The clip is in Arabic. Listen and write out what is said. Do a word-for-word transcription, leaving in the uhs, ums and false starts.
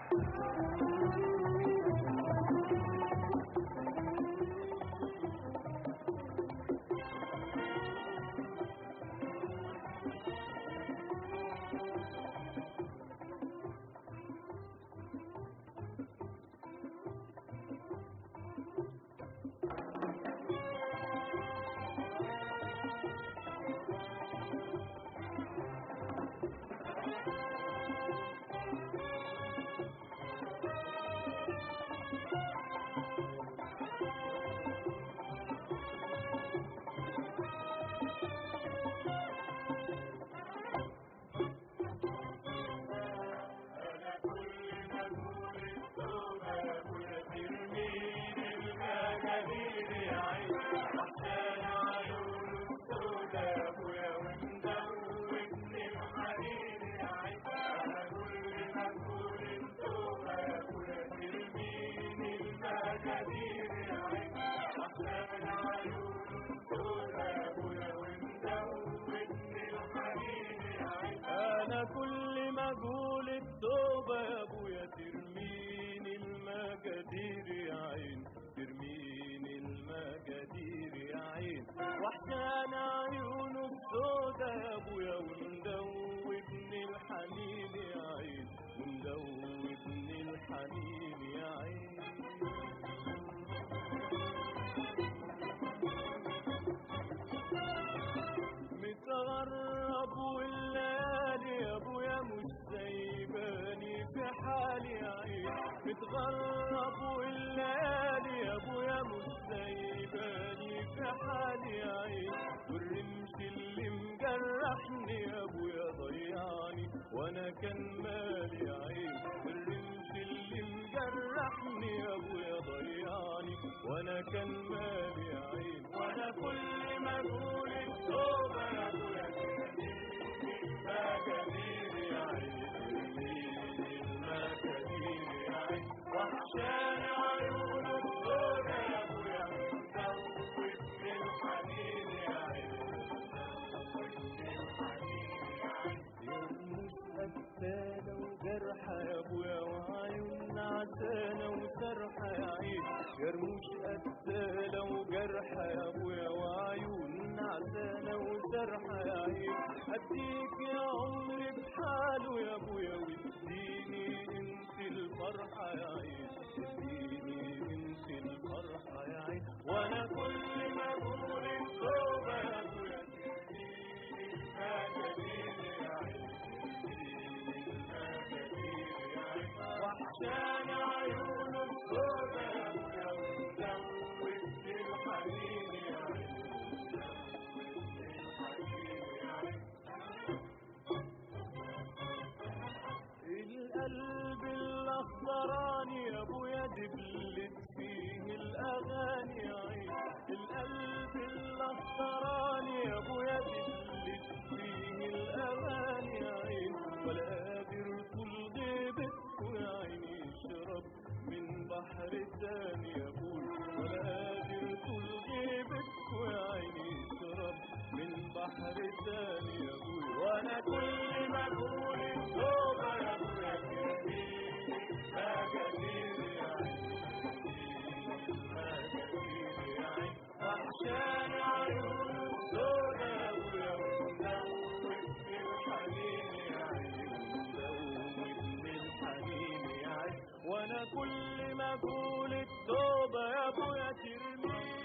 أنا كل ما أقول التوبة يا أبويا ترميني المقادير يا عين، ترميني المقادير يا عين، وحشان عيونه السودا يا أبويا ومدوبني الحنين يا عين، ومدوبني الحنين يا عين. متغرب والليالي يا ابويا مش سايباني في حالي يا عين، متغرب والليالي يا ابويا مش سايباني في حالي يا عين، والرمش اللي مجرحني يا ابويا ضيعني وانا كان مالي يا عين، الرمش اللي مجرحني يا ابويا ضيعني وانا كان مالي يا عين. وانا كل ما اقول التوبه يا ابويا المقادير يا عين، المقادير يا عين، وحشان عيونه السودا يا ابويا مدوبني الحنين يا عين، مدوبني الحنين يا عين. يرموش قتالة وجرحة يا ابويا وعيون عسانة وسرحة يا عين، يرموش قتالة وجرحة يا ابويا وعيون عسانة وسرحة يا عين، اديك يا عمري بحاله يا ابويا واديني انت الفرحة يا عين، اديني انت الفرحة يا عين. وانا كل ما اقول التوبة يا ابويا تديني المقادير يا عين، وحشان عيونه السودا يا ابويا ومدوبني الحنين يا عين، مدوبني الحنين يا عين. القلب الاخضراني يا ابويا دبلت فيه الاغاني يا عين، القلب الاخضراني يا ابويا دبلت فيه الاغاني يا عين، ولا قادر طول غيبتكوا يا عيني يشرب من بحر تاني يا ابويا، ولا قادر طول غيبتكوا يا عيني يشرب من بحر تاني يا ابويا. وانا كل ما اقول التوبه يا ابويا تديني المقادير يا عين، المقادير يا عين، وحشان عيونه السودا يا ابويا ومدوبني الحنين يا عين، مدوبني الحنين يا عين. وانا كل ما اقول التوبه يا ابويا ترميني